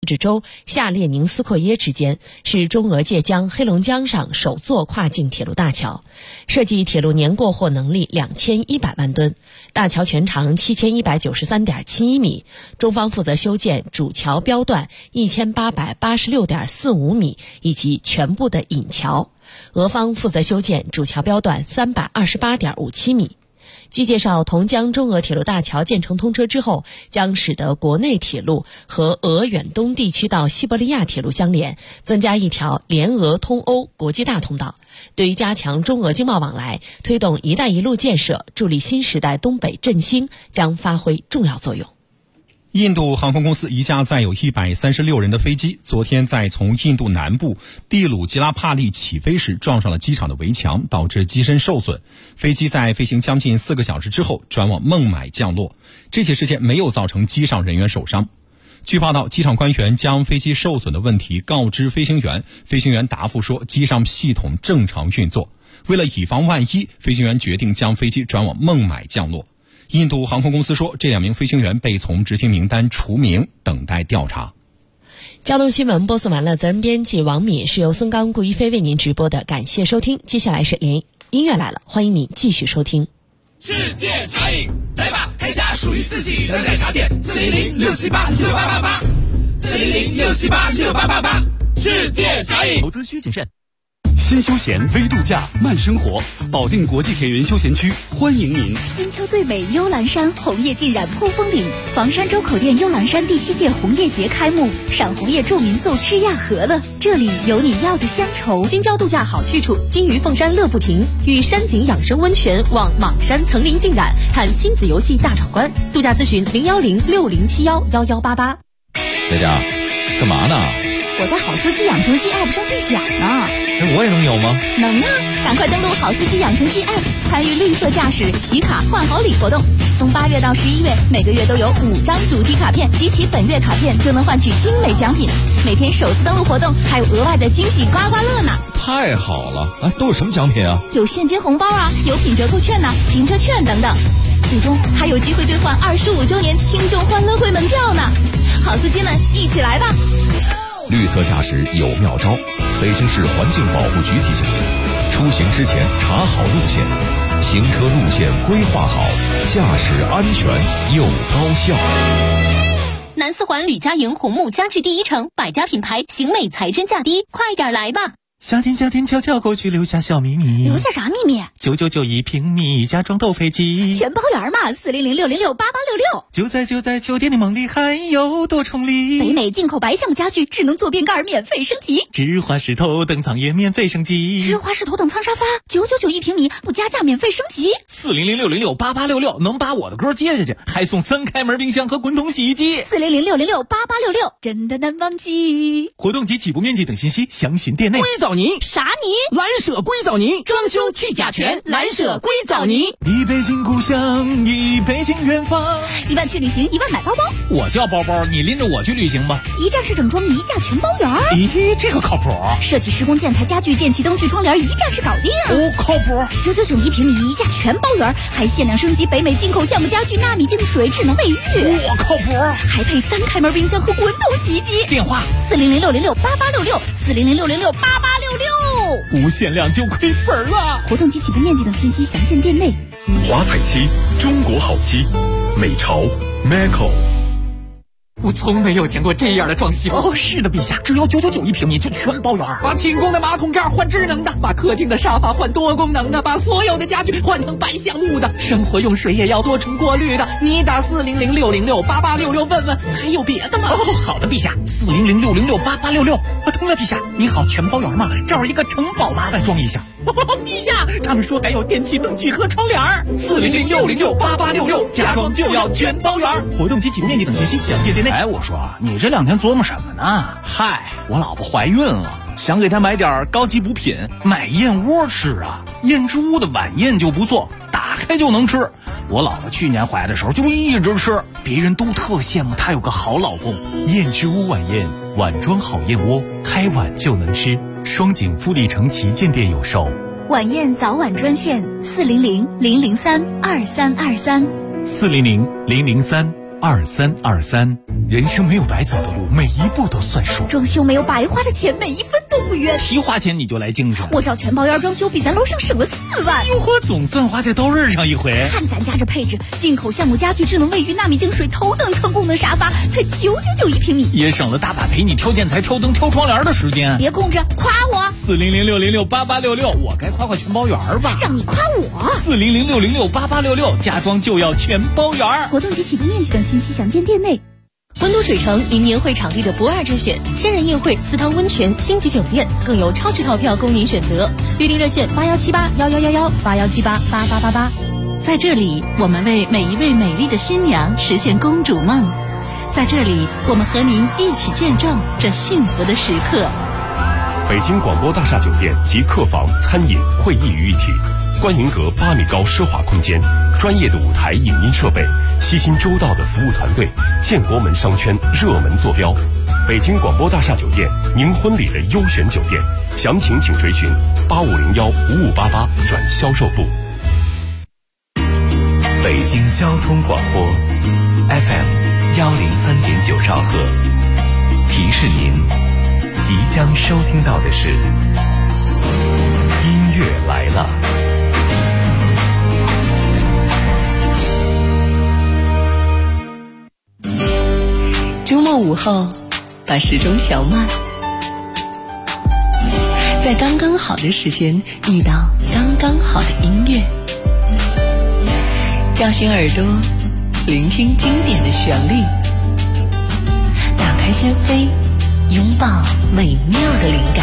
治州下列宁斯阔耶之间，是中俄界江黑龙江上首座跨境铁路大桥，设计铁路年过货能力2100万吨，大桥全长7193.71米，中方负责修建主桥标段1886.45米以及全部的引桥，俄方负责修建主桥标段328.57米。据介绍，同江中俄铁路大桥建成通车之后，将使得国内铁路和俄远东地区到西伯利亚铁路相连，增加一条联俄通欧国际大通道，对于加强中俄经贸往来、推动“一带一路”建设、助力新时代东北振兴将发挥重要作用。 印度航空公司一架载有136人的飞机，昨天在从印度南部蒂鲁吉拉帕利起飞时撞上了机场的围墙，导致机身受损。飞机在飞行将近4个小时之后转往孟买降落。这起事件没有造成机上人员受伤。据报道，机场官员将飞机受损的问题告知飞行员，飞行员答复说机上系统正常运作。为了以防万一，飞行员决定将飞机转往孟买降落。印度航空公司说，这2名飞行员被从执行名单除名，等待调查。 交通新闻播送完了，责任编辑王敏，是由孙刚、顾一飞为您直播的，感谢收听。接下来是连音乐来了，欢迎你继续收听。 世界茶饮，来吧，开家属于自己的奶茶店，400-678-6888，400-678-6888，世界茶饮。 投资需谨慎。新休闲微度假慢生活，保定国际铁云休闲区欢迎您。 金秋最美幽兰山，红叶浸染扑风岭。房山周口店幽兰山第7届红叶节开幕，赏红叶住民宿枝桠和乐，这里有你要的乡愁。 京郊度假好去处，金鱼凤山乐不停，与山景养生温泉望莽山层林尽染，看亲子游戏大闯关。度假咨询01060711188。 佳佳，干嘛呢？ 我在好司机养成系 App 上兑奖呢。 我也能有吗？ 能啊！赶快登录好司机养成系 App， 参与绿色驾驶集卡换好礼活动。从8月到11月，每个月都有5张主题卡片，集齐本月卡片就能换取精美奖品。每天首次登录活动还有额外的惊喜刮刮乐呢！ 太好了！都有什么奖品啊？ 有现金红包啊，有品折扣券呐、停车券等等。最终还有机会兑换25周年听众欢乐会门票呢！好司机们，一起来吧！ 绿色驾驶有妙招，北京市环境保护局提醒您：出行之前查好路线，行车路线规划好，驾驶安全又高效。 南四环吕家营红木家具第一城，百家品牌，型美材真价低，快点来吧！ 夏天悄悄过去，留下小秘密。 留下啥秘密 ？9991平米，家装斗飞机， 全包圆嘛！400-606-8866。 就在酒店的梦里，还有多重礼。 北美进口白橡木家具，智能坐便盖免费升级， 芝华士头等舱也免费升级， 芝华士头等舱沙发9991平米不加价免费升级。 400-606-8866能把我的歌接下去，还送3开门冰箱和滚筒洗衣机。 400-606-8866真的难忘记。 活动及起步面积等信息详询店内。 硅藻泥啥泥？ 蓝舍硅藻泥，装修去甲醛，蓝舍硅藻泥。 一北京故乡，一北京远方。 1万去旅行，1万买包包。 我叫包包，你拎着我去旅行吧。 一站式整装，一价全包圆。 咦，这个靠谱。 设计施工建材家具电器灯具窗帘，一站式搞定。 靠谱。 9991平米，一价全包圆，还限量升级北美进口橡木家具，纳米净水，智能卫浴。 靠谱。 还配3开门冰箱和滚筒洗衣机。 电话 400-606-8866，400-606-8866。 无限量就亏本了。 活动及起步面积等信息详见店内。 华彩漆，中国好漆，美潮 Maco。 我从没有见过这样的装修。 是的，陛下，只要9991平米就全包圆。 把清宫的马桶盖换智能的，把客厅的沙发换多功能的，把所有的家具换成白橡木的，生活用水也要多重过滤的。你打400-606-8866问问，还有别的吗？ 好的，陛下，400-606-8866。通了，陛下，你好，全包圆嘛，这儿一个城堡，麻烦装一下。陛下，他们说还有电器灯具和窗帘。 400-606-8866，家装就要全包圆。 活动及起步面积等信息详见店内。 我说你这2天琢磨什么呢？嗨，我老婆怀孕了，想给她买点高级补品，买燕窝吃啊。燕之屋的晚宴就不错，打开就能吃。我老婆去年怀的时候就一直吃，别人都特羡慕她有个好老公。 燕之屋晚宴，碗装好燕窝，开碗就能吃。双井富力城旗舰店有售。 晚宴早晚专线400-003-2323， 400-003-2323。 2323。人生没有白走的路，每一步都算数。 装修没有白花的钱，每一分都不冤。 提花钱你就来精神， 我找全包院装修比咱楼上省了4万。 哟呵，总算花在刀刃上一回。 看咱家这配置，进口橡木家具、智能卫浴、纳米净水、头等舱功能沙发，才999一平米， 也省了大把陪你挑建材、挑灯、挑窗帘的时间。 别空着，夸我 400-606-8866，我该夸全包园吧？ 让你夸我 400-606-8866，家装就要全包园。 活动及起步面积等信息详见店内。 温都水城因年会场地的不二之选，千人宴会、私汤温泉、星级酒店，更有超值套票供您选择。预订热线8178111181788888。 在这里，我们为每一位美丽的新娘实现公主梦。在这里，我们和您一起见证这幸福的时刻。 北京广播大厦酒店集客房、餐饮、会议于一体，观云阁8米高奢华空间，专业的舞台影音设备，悉心周到的服务团队，建国门商圈热门坐标。北京广播大厦酒店，您婚礼的优选酒店，详情请垂询8501-5588转销售部。 北京交通广播 FM103.9兆赫，提示您即将收听到的是音乐来了。 周末午后，把时钟调慢，在刚刚好的时间遇到刚刚好的音乐，叫醒耳朵，聆听经典的旋律，打开心扉，拥抱美妙的灵感，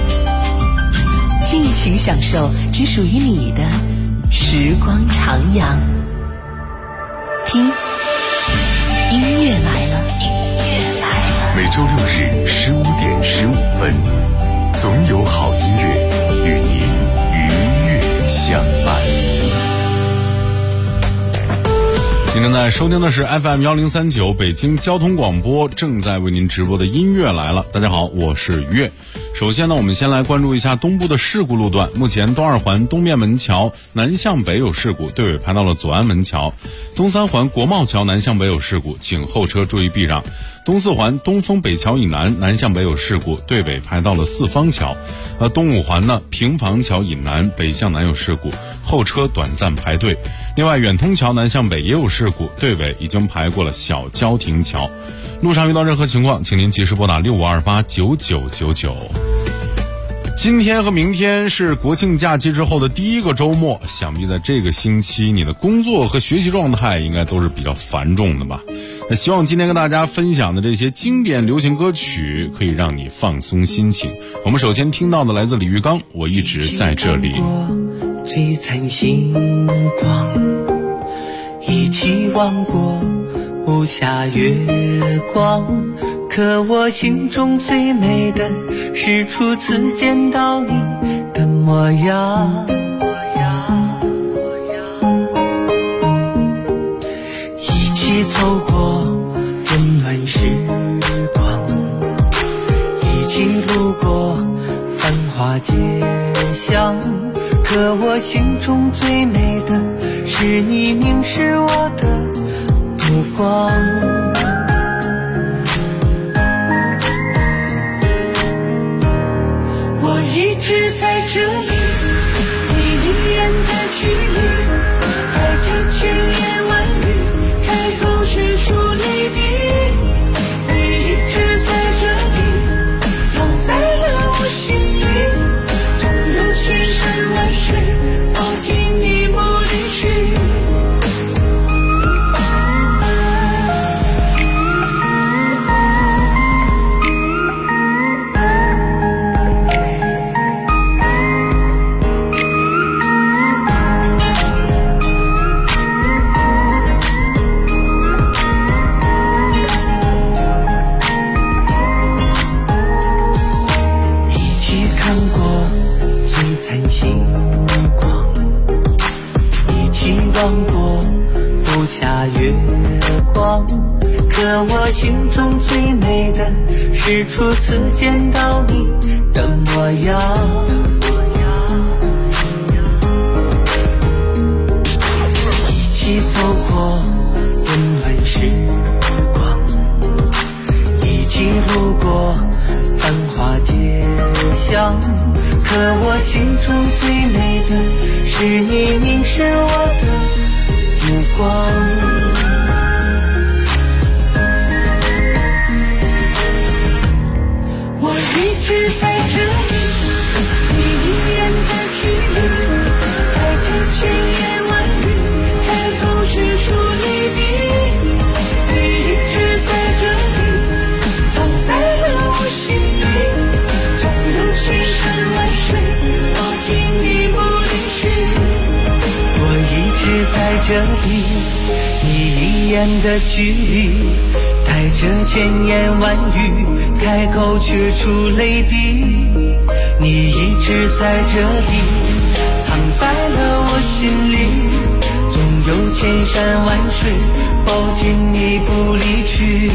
尽情享受只属于你的时光徜徉。听，音乐来了，音乐来了。 每周6日15点15分，总有好音乐与您愉悦相伴。 您正在收听的是 FM1039 北京交通广播正在为您直播的音乐来了。大家好，我是于越。首先呢，我们先来关注一下东部的事故路段。目前东二环东面门桥南向北有事故，队尾排到了左安门桥；东三环国贸桥南向北有事故，请后车注意避让；东四环东风北桥以南南向北有事故，队尾排到了四方桥；东五环呢平房桥以南北向南有事故，后车短暂排队。另外，远通桥南向北也有事故，队尾已经排过了小交亭桥。路上遇到任何情况，请您及时拨打65289999。今天和明天是国庆假期之后的第一个周末，想必在这个星期你的工作和学习状态应该都是比较繁重的吧。那希望今天跟大家分享的这些经典流行歌曲可以让你放松心情。我们首先听到的来自李玉刚，我一直在这里。 璀璨星光，一起望过无暇月光，可我心中最美的是初次见到你的模样。一起走过温暖时光，一起路过繁华街巷，可我心中最美的是你凝视我的目光。我一直在这里，你离眼的距离，带着千言万语，开口却出泪滴。你一直在这里，藏在了我心里，总有千山万水抱紧你不离去。望过不下月光，可我心中最美的是初次见到你的模样。一起走过温暖时我心中最美的是你凝视我的目光。我一直在这里，你一眼的距离，带着千言万语，开口却出泪滴。你一直在这里，藏在了我心里，纵有千山万水，抱紧你不离去。我一直在这里，你一眼的距离，带着千言万语，开口却出泪滴。你一直在这里，藏在了我心里，纵有千山万水，抱紧你不离去。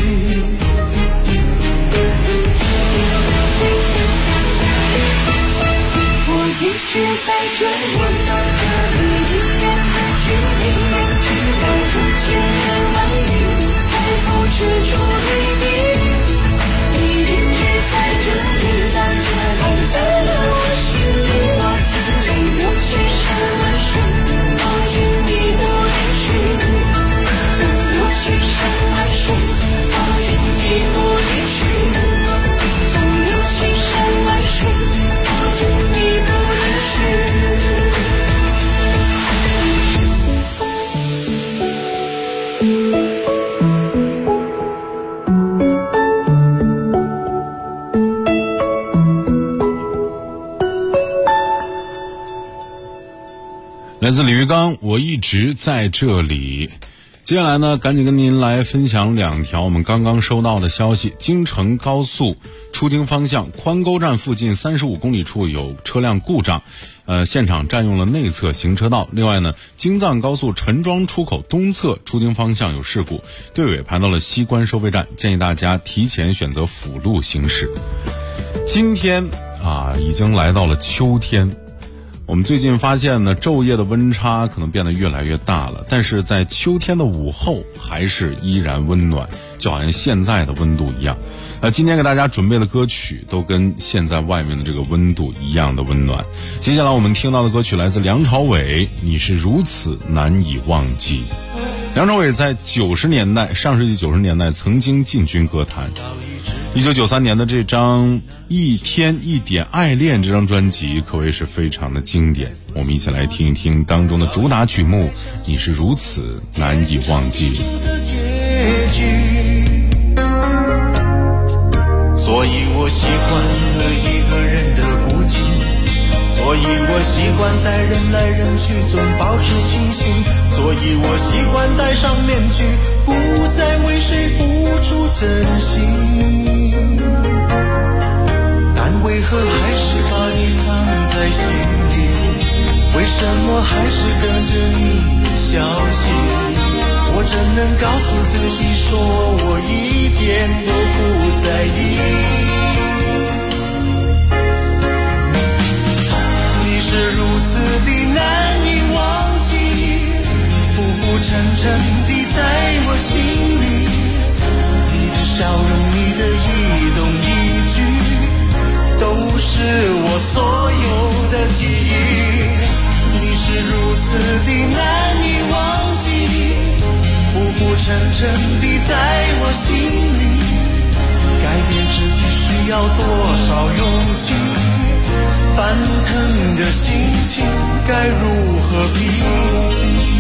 我一直在这里，你一眼的距离，带着千言万语，开口却出泪滴。你一直在这里，藏在了我心里，纵有千山万水，抱紧你不离去。纵有千山万水，抱紧你不离去。纵有千山万水，抱紧你不离去。 来自李玉刚，我一直在这里。接下来呢，赶紧跟您来分享两条我们刚刚收到的消息。京承高速出京方向宽沟站附近35公里处有车辆故障，现场占用了内侧行车道。另外呢，京藏高速陈庄出口东侧出京方向有事故，队尾排到了西关收费站，建议大家提前选择辅路行驶。今天已经来到了秋天。我们最近发现呢，昼夜的温差可能变得越来越大了，但是在秋天的午后还是依然温暖，就好像现在的温度一样。今天给大家准备的歌曲都跟现在外面的这个温度一样的温暖。接下来我们听到的歌曲来自梁朝伟，你是如此难以忘记。梁朝伟在90年代，上世纪90年代曾经进军歌坛。1993年的这张《一天一点爱恋》这张专辑可谓是非常的经典，我们一起来听一听当中的主打曲目，你是如此难以忘记。 所以我习惯了一个人的孤寂，所以我习惯在人来人去中保持清醒，所以我习惯戴上面具，不再为谁付出真心。但为何还是把你藏在心里？为什么还是等着你的消息？我怎能告诉自己说我一点都不在意？你是如此的难以忘记，浮浮沉沉地在我心里。你的笑容，你的一动一举，都是我所有的记忆。你是如此的难以忘记，浮浮沉沉地在我心里。改变自己需要多少勇气？翻腾的心情该如何平静？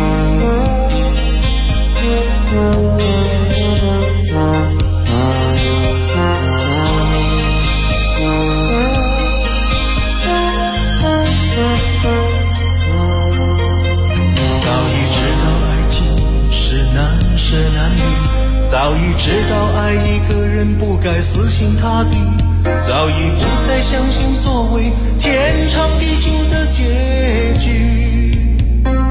早已知道爱一个人不该死心塌地，早已不再相信所谓天长地久的结局。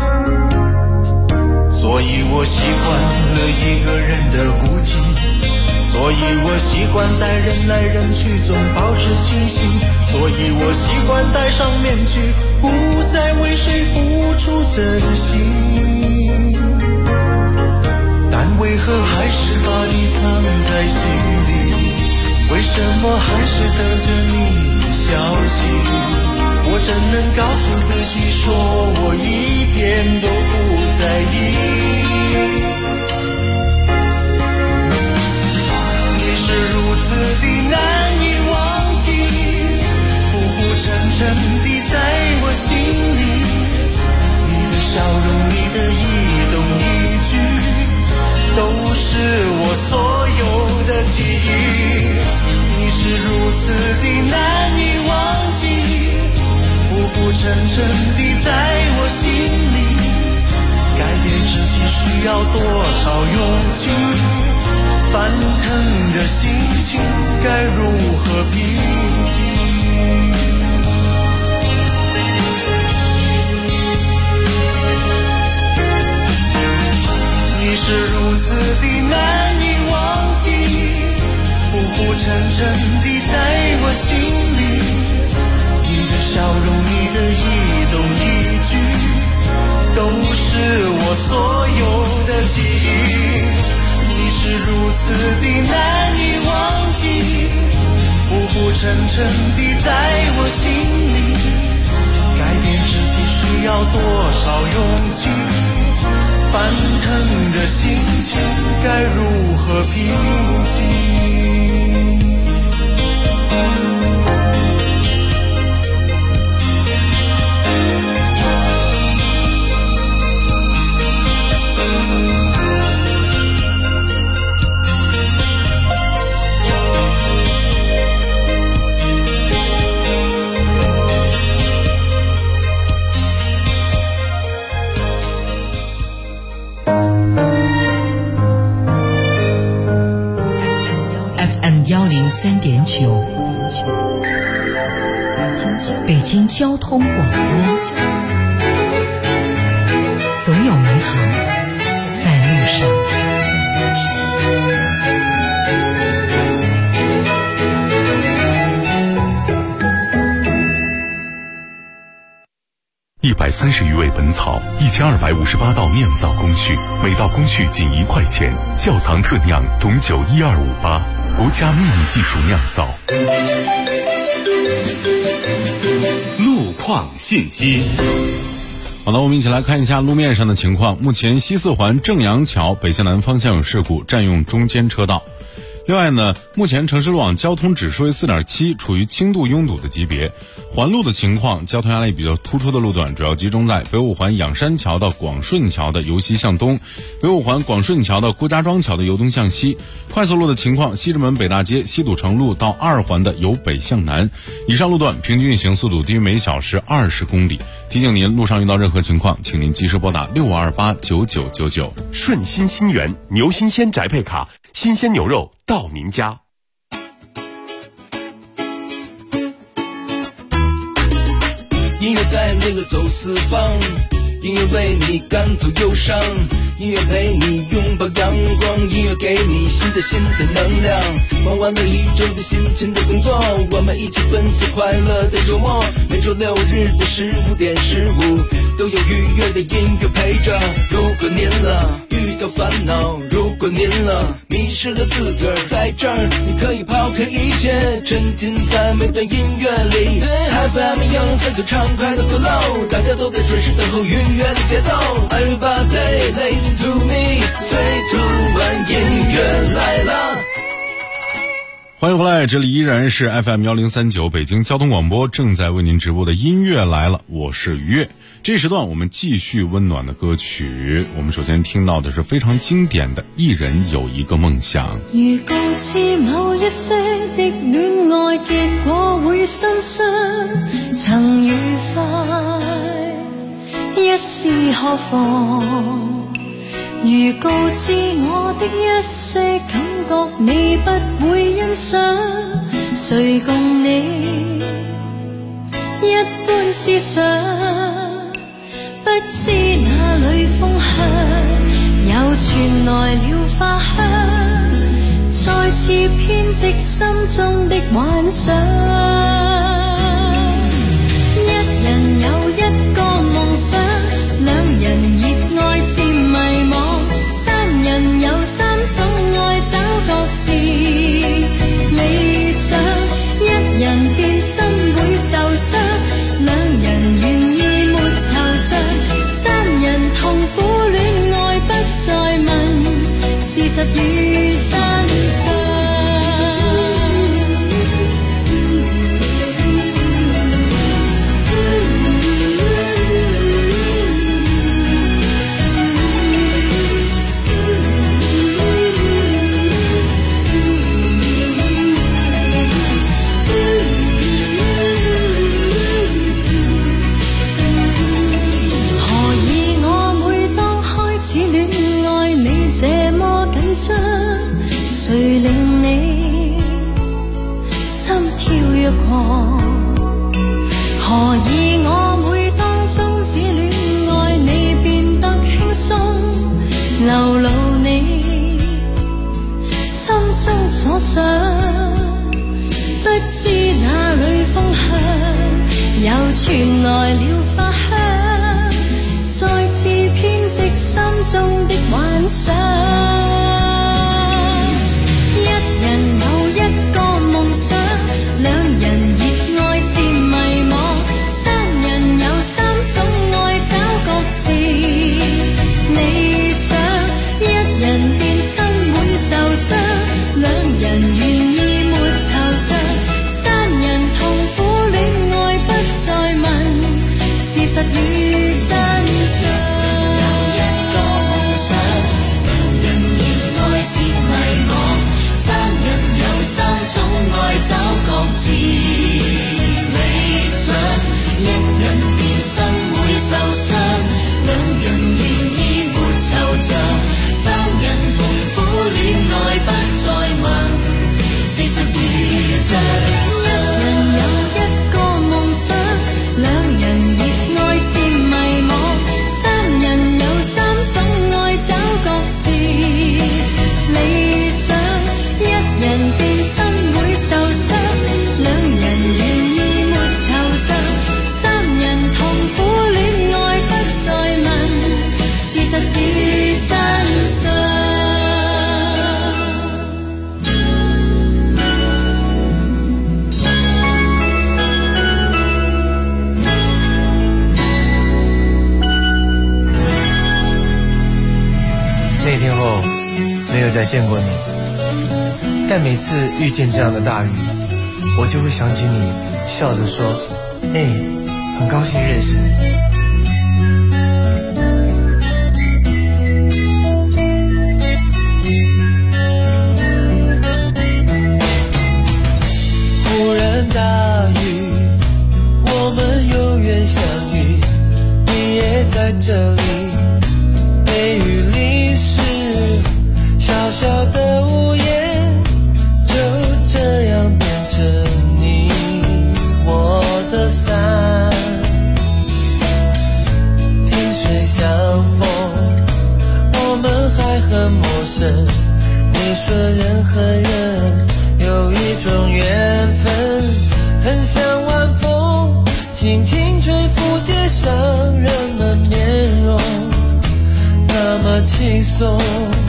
所以我习惯了一个人的孤寂，所以我习惯在人来人去中保持清醒，所以我习惯戴上面具，不再为谁付出真心。但为何还是把你藏在心里？为什么还是等着你的消息？ 我怎能告诉自己说我一点都不在意？你是如此的难以忘记，浮浮沉沉地在我心里，你的笑容，你的一动一举，都是我所有的记忆。你是如此的难以忘记，浮浮沉沉地在我心里，改变自己需要多少勇气？翻腾的心情该如何平静？你是如此的难以忘记，浮浮沉沉地在我心里，你的笑容，你的一动一举，都是我所有的记忆。你是如此的难以忘记，浮浮沉沉地在我心里，改变自己需要多少勇气？翻腾的心情该如何平静？ 103.9，北京交通广播，总有美好在路上。 130余味本草，1258道酿造工序，每道工序仅1块钱。窖藏特酿种酒12588，国家秘密技术酿造。路况信息。 好的，我们一起来看一下路面上的情况。目前西四环正阳桥北向南方向有事故，占用中间车道。另外呢，目前城市路网交通指数为 4.7， 处于轻度拥堵的级别。环路的情况，交通压力比较突出的路段主要集中在北五环仰山桥到广顺桥的由西向东，北五环广顺桥到郭家庄桥的由东向西。快速路的情况，西直门北大街西堵城路到2环的由北向南。以上路段平均运行速度低于每小时20公里。提醒您，路上遇到任何情况，请您及时拨打65289999。 顺心新源牛新鲜宅配卡，新鲜牛肉到您家。 音乐带你流走四方，音乐为你赶走忧伤，音乐陪你拥抱阳光，音乐给你新的能量。忙完了一周的辛勤的工作，我们一起分享快乐的周末。每周6日的15点15，都有愉悦的音乐陪着。如果您遇到烦恼，如果您迷失了自个儿，在这儿你可以抛开一切，沉浸在每段音乐里。FM 103就畅快的 flow， 大家都在准时等候愉悦的节奏。Everybody listen to me， 最突然音乐来了。 欢迎回来，这里依然是 FM 1039北京交通广播正在为您直播的音乐来了，我是于越。这时段我们继续温暖的歌曲，我们首先听到的是非常经典的《一人有一个梦想》。 如告知某一些的戀愛結果會心傷，曾愉快一試何妨？如告知我的一些感覺你不會欣賞，誰共你一般思想？不知哪裏風向，又傳來了花香，再次編織心中的幻想。一人有一個夢想，兩人熱愛漸迷惘，三人有三種愛找各自理想。一人變心會受傷，兩若狂，何以我每當終止戀愛你變得輕鬆，流露你心中所想，不知哪裏風向又傳來了花香，再次編織心中的幻想。一人有一個夢想，兩人熱愛漸迷惘，三人有三種愛找各自理想。一人變心會受傷，兩人願意沒惆悵，三人痛苦戀愛不再問事實與真相。找各自理想，一人變心會受傷，兩人願意沒惆悵，三人痛苦戀愛不再問事實與真相。一人有一個夢想，兩人熱愛漸迷惘，三人有三種愛找各自理想，一人變心會受傷，兩人願意沒惆悵，三人痛苦戀愛不再問事實與真相。 那天后没有再见过你，但每次遇见这样的大雨，我就会想起你，笑着说：“很高兴认识你。”忽然大雨，我们有缘相遇，你也在这里，被雨淋湿，小小的屋檐就这样变成你我的伞，萍水相逢，我们还很陌生，你说人和人有一种缘分，很像晚风轻轻吹拂街上人们面容，那么轻松。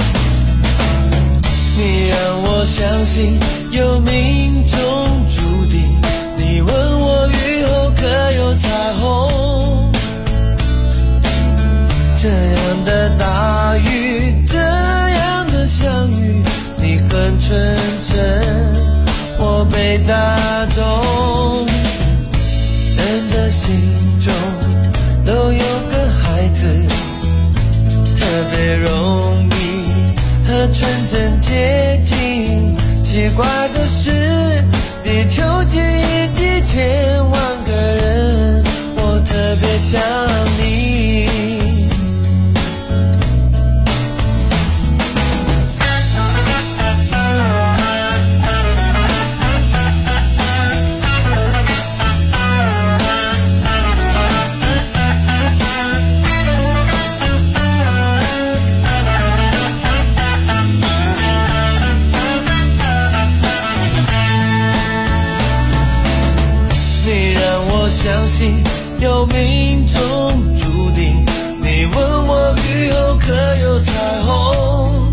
你让我相信有命中注定，你问我雨后可有彩虹，这样的大雨，这样的相遇，你很纯真，我被打动。人的心中都有个孩子，特别容易和纯真接近，奇怪的是地球几亿几千万个人，我特别想你。相信有命中注定，你问我雨后可有彩虹，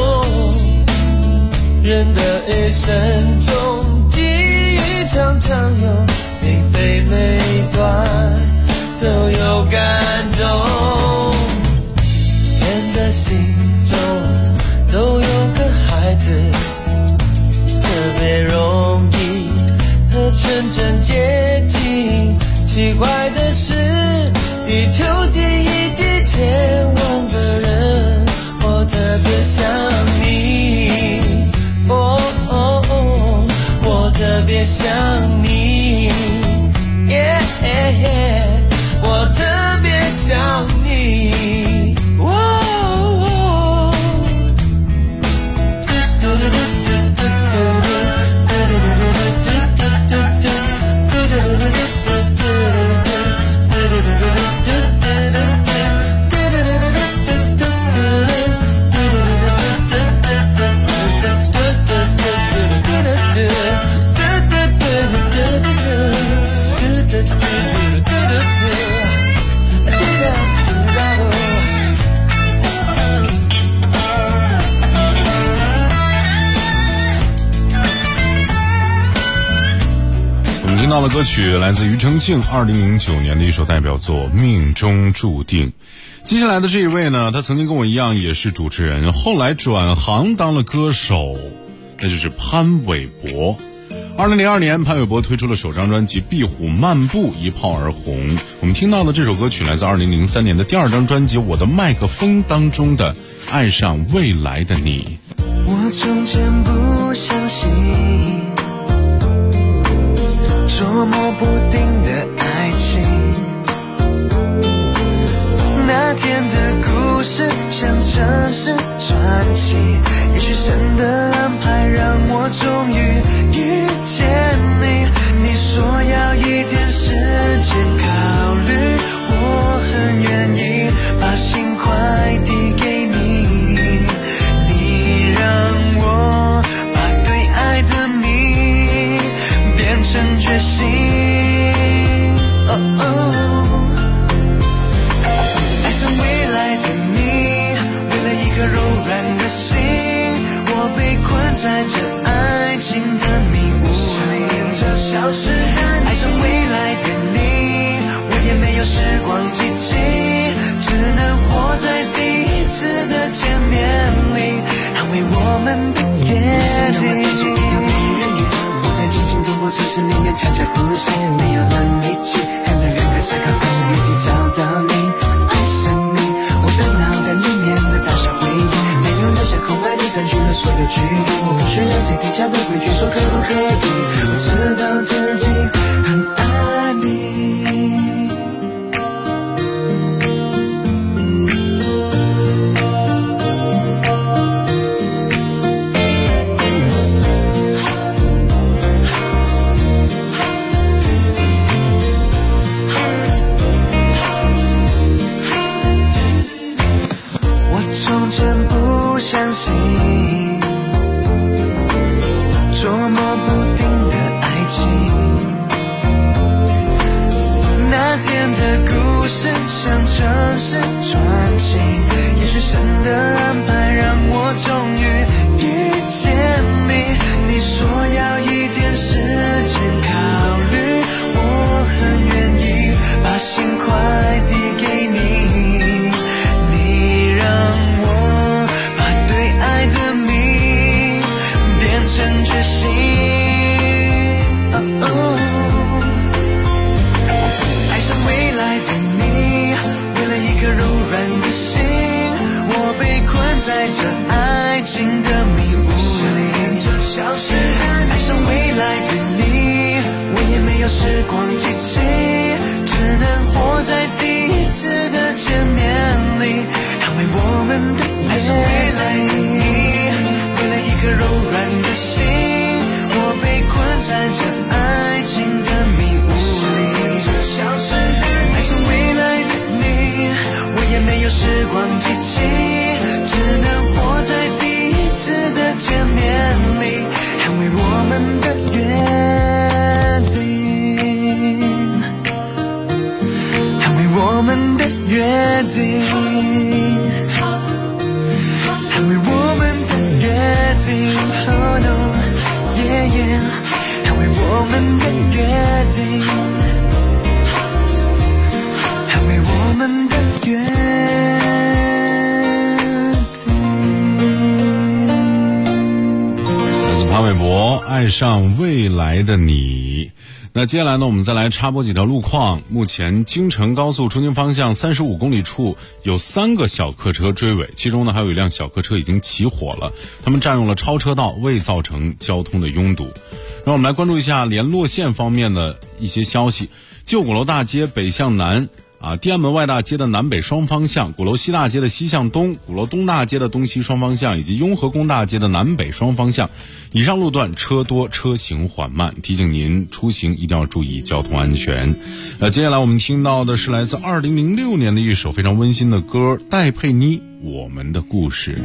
人的一生中际遇常常有并非每段都有感动，人的心中都有个孩子，特别容易和纯真接近，奇怪的是地球几亿几千万个人，我特别想你，我特别想你，我特别想你，嘟嘟嘟嘟嘟嘟嘟嘟嘟嘟嘟嘟嘟。 到的歌曲来自庾澄庆2009年的一首代表作《命中注定》。接下来的这一位呢，他曾经跟我一样也是主持人，后来转行当了歌手，那就是潘玮柏。2002年，潘玮柏推出了首张专辑《壁虎漫步》，一炮而红。我们听到的这首歌曲来自2003年的第二张专辑《我的麦克风》当中的《爱上未来的你》。 我从前不相信捉摸不定的爱情，那天的故事像城市传奇，也许神的安排让我终于遇见你。你说要一点时间考虑，我很愿意把心快递给你，你让我把对爱的你变成决心。爱上未来的你，为了一颗柔软的心，我被困在这爱情的迷雾里，消失。爱上未来的你，我也没有时光机器，只能活在第一次的见面里，捍卫我们的约定。我在进行中国城市里面悄悄呼吸，没有能力去看着人海思考，但是没有找到你，爱上你。我的脑袋里面的大小回忆，没有留下空白，你占据了所有距离。我不需要谁定下的规矩，说可不可以？我知道自己很爱你。从前不相信捉摸不定的爱情，那天的故事像城市传奇，也许神的安排让我终于遇见你。你说要一点时间考虑，我很愿意把心快递给你，你让我把对爱的你变成决心。爱上未来的你，为了一颗柔软的心，我被困在这爱情的迷雾里，消失。爱上未来的你，我也没有时光机器，只能活在第一次的见面里，捍卫我们的爱上未来的你，为了一颗柔软的心，我被困在这爱情的迷雾里，消失。爱上未来的你，我也没有时光机器，只能活在第一次的见面里，捍卫我们的约定，捍卫我们的约定，捍卫我们的约定。Oh no, yeah yeah， 捍卫我们的约定，捍卫我们的约定。 这是潘玮柏《爱上未来的你》。那接下来呢，我们再来插播几条路况。目前京承高速出京方向35公里处有3个小客车追尾，其中呢还有一辆小客车已经起火了，他们占用了超车道，未造成交通的拥堵。让我们来关注一下联络线方面的一些消息。旧鼓楼大街北向南天安门外大街的南北双方向，鼓楼西大街的西向东，鼓楼东大街的东西双方向，以及雍和宫大街的南北双方向，以上路段车多，车行缓慢，提醒您出行一定要注意交通安全。接下来我们听到的是来自2006年的一首非常温馨的歌，戴佩妮《我们的故事》。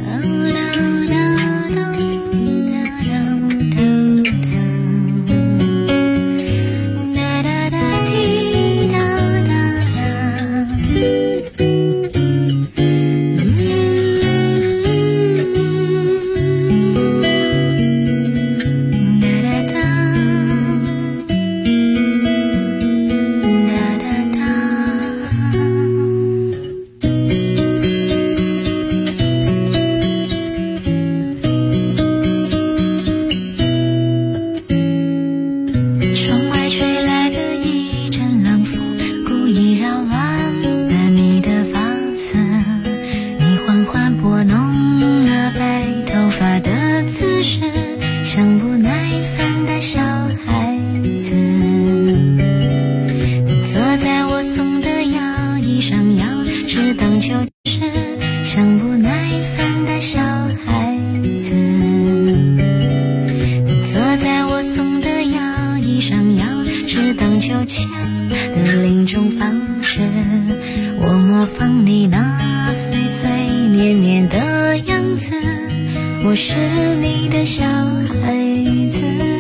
标签的另一种方式，我模仿你那碎碎念念的样子，我是你的小孩子。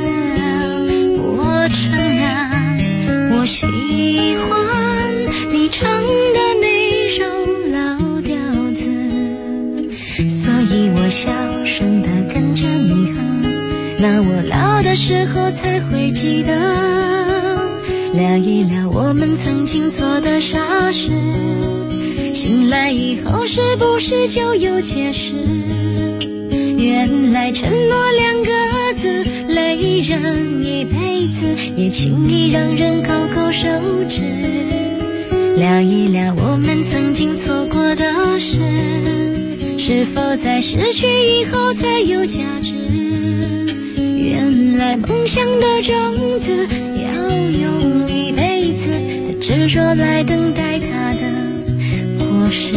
我承认我喜欢你唱的那首老调子，所以我小声地跟着你哼，那我老的时候才会记得，聊一聊我们曾经做的傻事，醒来以后是不是就有解释？原来承诺2个字累人一辈子，也轻易让人口口手指。聊一聊我们曾经做过的事，是否在失去以后才有价值？原来梦想的种子要用一辈子的执着来等待它的果实。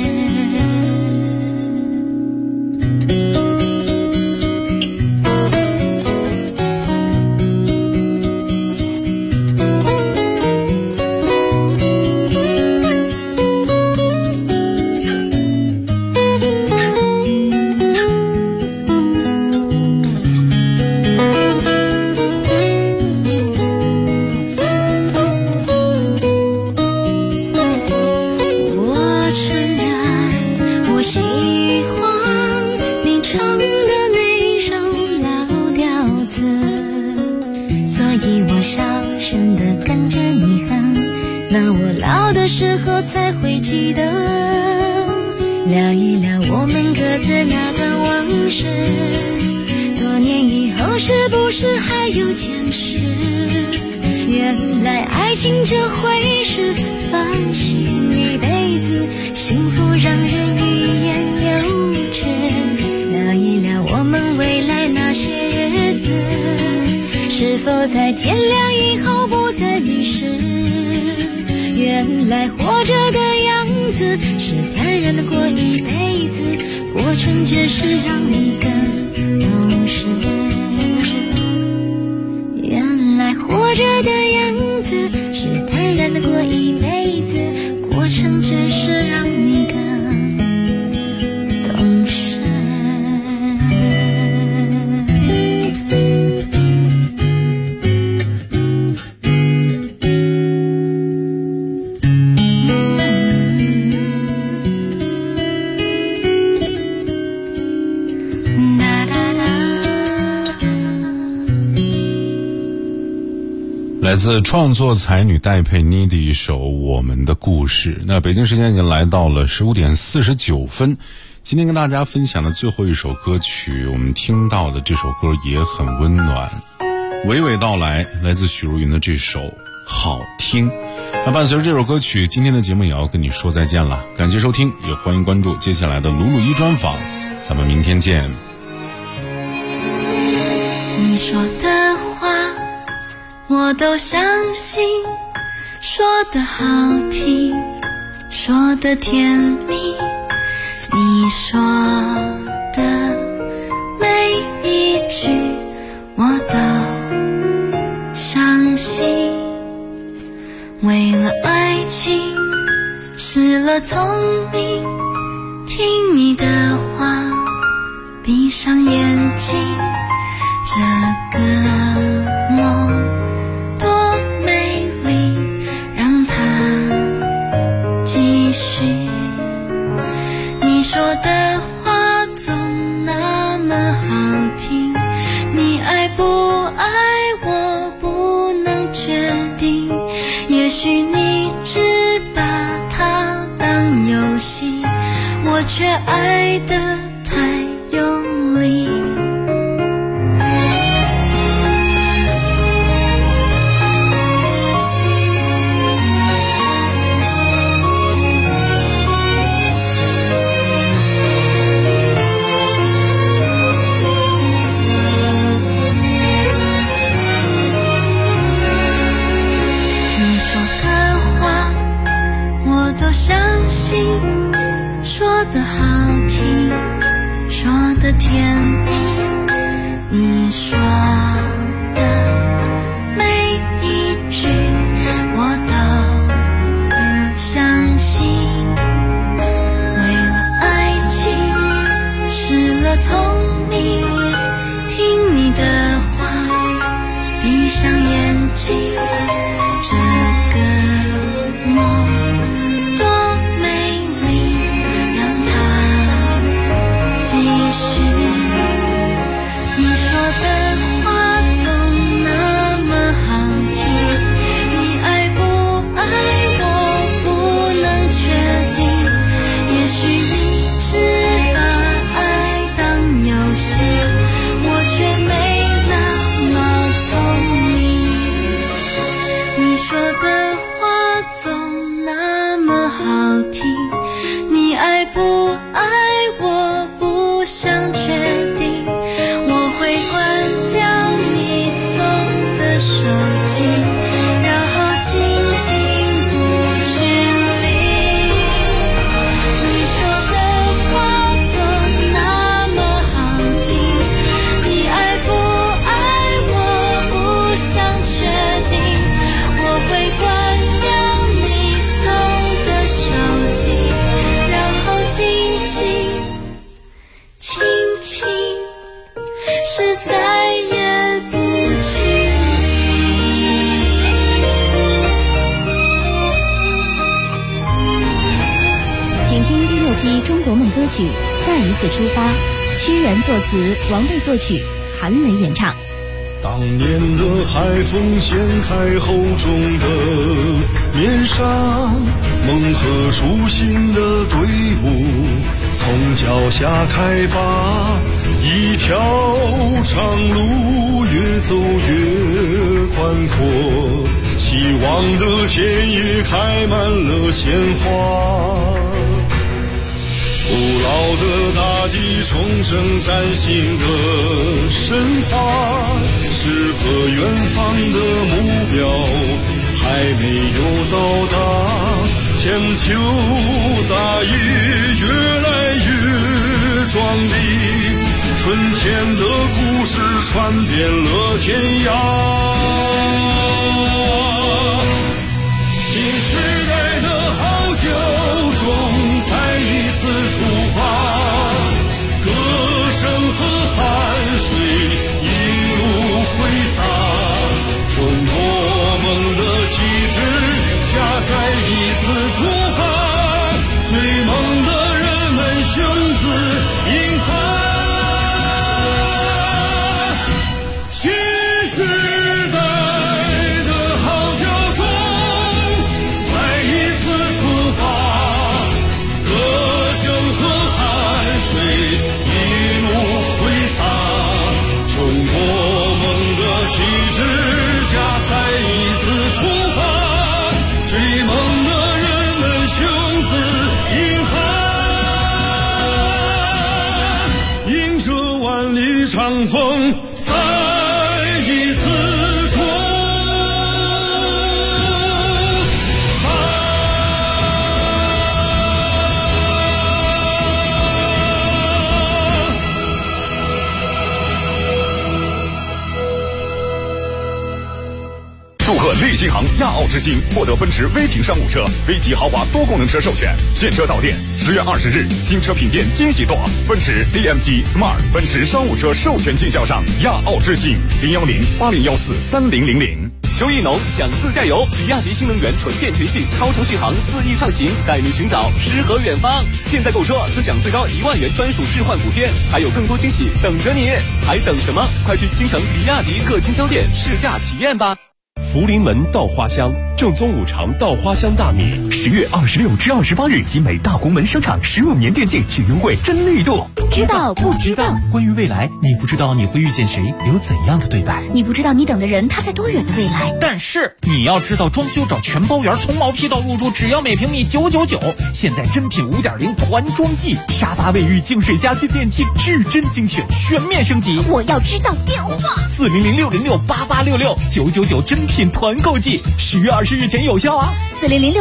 那我老的时候才会记得，聊一聊我们各自那段往事，多年以后是不是还有坚持？原来爱情这回事，放心一辈子，幸福让人欲言又止。聊一聊我们未来那些日子，是否在天亮以后不再迷失？原来活着的样子是坦然的过一辈子，过程只是让你更懂事。原来活着的样子是坦然的过一辈子，过程只是让你更懂事。 来自创作才女戴佩妮的一首《我们的故事》。那北京时间已经来到了15点49分，今天跟大家分享的最后一首歌曲，我们听到的这首歌也很温暖，娓娓道来，来自许茹芸的这首《好听》。那伴随着这首歌曲，今天的节目也要跟你说再见了，感谢收听，也欢迎关注接下来的鲁鲁一专访，咱们明天见。 你说的话我都相信，说得好听，说得甜蜜，你说的每一句我都相信。为了爱情失了聪明，听你的话闭上眼睛，这个梦多美丽，让它继续。你说的话总那么好听，你爱不爱我不能决定，也许你只把它当游戏，我却爱得太用力。说得好听， 闭上眼睛，这个梦多美丽，让它继续。你说的话总那么好听，你爱不爱我不能确定，也许你只把爱当游戏，我却没那么聪明。你说的话总那么好听，你爱不爱我不想确定，我会关掉你送的手机，然后静静不去理。你说的话总那么好听，你爱不爱我不想确定，我会关掉你送的手机，然后静静轻轻，是再也不去请听第6批中国梦歌曲《再一次出发》，屈原作词，王贝作曲，韩磊演唱。 当年的海风掀开厚重的面纱，梦和初心的队伍从脚下开拔，一条长路越走越宽阔，希望的田野开满了鲜花，古老的大地重生崭新的神话，诗和远方的目标还没有到达，千秋大业越来越壮丽，春天的故事传遍了天涯。新时代的号角中再一次出发，歌声和汗水一路挥洒，中国梦的旗帜下再一次出发，追梦的人们雄姿英发。新时代的号角中再一次出发，歌声和汗水一路挥洒，中国梦的旗帜下再一次出发，追梦的人们雄姿英发，迎着万里长风再一次出祝贺利新行亚奥之星获得奔驰威霆商务车、V 级豪华多功能车授权，现车到店。10月20日，新车品鉴惊喜多，奔驰 DMG Smart 奔驰商务车授权经销商亚奥之星，010-8014-3000。 秋意浓，想自驾游，比亚迪新能源纯电全系超长续航4亿畅行，带你寻找诗和远方。现在购车只享最高1万元专属置换补贴，还有更多惊喜等着你，还等什么？快去京城比亚迪各经销店试驾体验吧。 福临门稻花香，正宗五常稻花香大米。 10月26至28日，集美大红门商场15年店庆许优惠真力度。 知道不知道？ 关于未来，你不知道你会遇见谁，有怎样的对白？ 你不知道你等的人他在多远的未来？ 但是你要知道，装修找全包园，从毛坯到入住，只要每平米999。现在真品5.0团装季，沙发、卫浴、净水、家居、电器，至臻精选，全面升级。 我要知道电话 400-606-8866，999真品团购季，10月20日前有效啊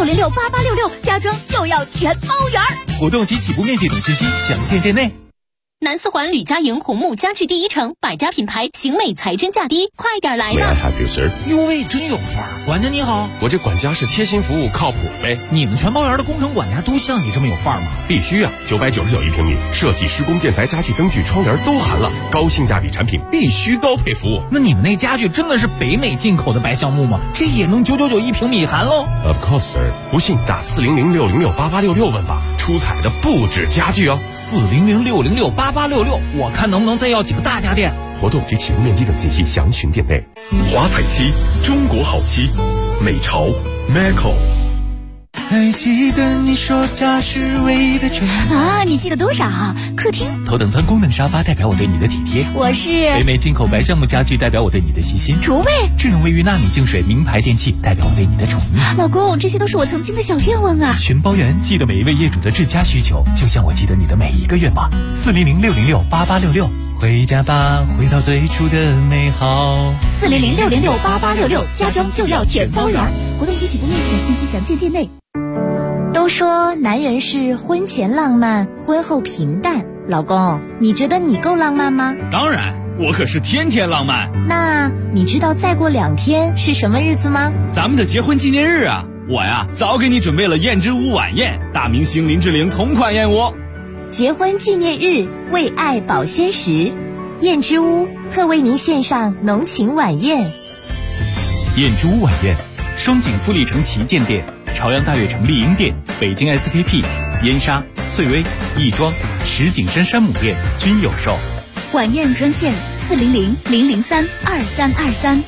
！400-606-8866，家装就要全包圆。 活动及起步面积等信息，详见店内。 南四环吕家营红木家具第一城，百家品牌，型美才真价低，快点来 May I 吧！ help you, sir？ 哟喂，真有范儿！管家你好， 我这管家是贴心服务，靠谱呗。 你们全包园的工程管家都像你这么有范儿吗？ 必须啊，999一平米，设计、施工、建材、家具、灯具、窗帘都含了，高性价比产品，必须高配服务。 那你们那家具真的是北美进口的白橡木吗？这也能999一平米含喽 ？Of course, sir。不信打400-606-8866问吧，出彩的不止家具哦。 400-606-8866，我看能不能再要几个大家电。 活动及启动面积等信息详询店内。 华彩漆，中国好漆，美潮 Macco。 还记得你说家是唯一的城啊，你记得多少？客厅头等舱功能沙发代表我对你的体贴， 我是北美进口白橡木家具代表我对你的细心， 厨卫智能卫浴纳米净水名牌电器代表我对你的宠溺。 老公，这些都是我曾经的小愿望啊！ 全包园记得每一位业主的至佳需求，就像我记得你的每一个愿望。400-606-8866，回家吧，回到最初的美好。 400-606-8866，家装就要全包园。活动及起步面积的信息详见店内。都说男人是婚前浪漫，婚后平淡。老公，你觉得你够浪漫吗？ 当然，我可是天天浪漫。 那你知道再过2天是什么日子吗？ 咱们的结婚纪念日啊！我呀，早给你准备了燕之屋晚宴，大明星林志玲同款燕窝。 结婚纪念日，为爱保鲜时，燕之屋特为您献上浓情晚宴。 燕之屋晚宴，双井富力城旗舰店、朝阳大悦城丽婴店、北京 SKP、燕莎、翠微、亦庄、石景山山姆店均有售。 晚宴专线400-003-2323。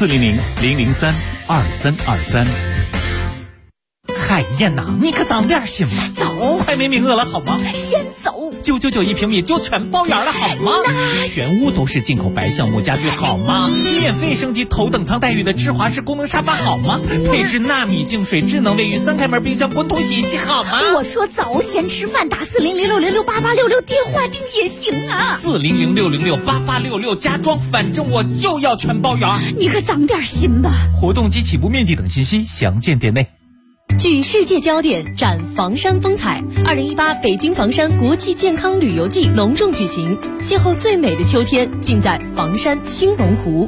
400-003-2323。海燕呐，你可长点心吧，走，快没名额了好吗？ 先走。 999一平米就全包圆了好吗？全屋都是进口白橡木家具好吗？免费升级头等舱待遇的智华式功能沙发好吗？配置纳米净水、智能卫浴、3开门冰箱、滚筒洗衣机好吗？ 我说走，先吃饭，打400-606-8866电话订也行啊。 400-606-8866家装，反正我就要全包圆。 你可长点心吧。 活动及起步面积等信息详见店内。 聚世界焦点，展房山风采。2018北京房山国际健康旅游季隆重举行，邂逅最美的秋天，尽在房山青龙湖。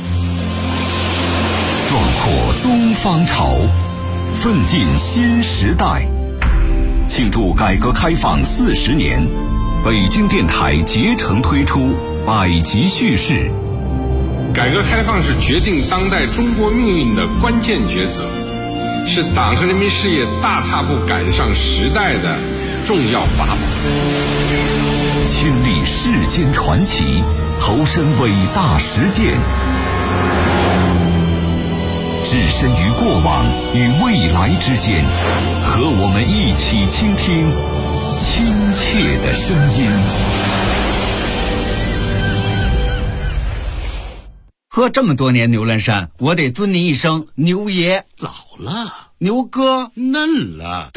壮阔东方潮，奋进新时代。庆祝改革开放40年，北京电台竭诚推出百集叙事。 改革开放是决定当代中国命运的关键抉择，是党和人民事业大踏步赶上时代的重要法宝。 亲历世间传奇，投身伟大实践，置身于过往与未来之间，和我们一起倾听亲切的声音。 喝这么多年牛栏山，我得尊您一声牛爷。 老了， 牛哥嫩了。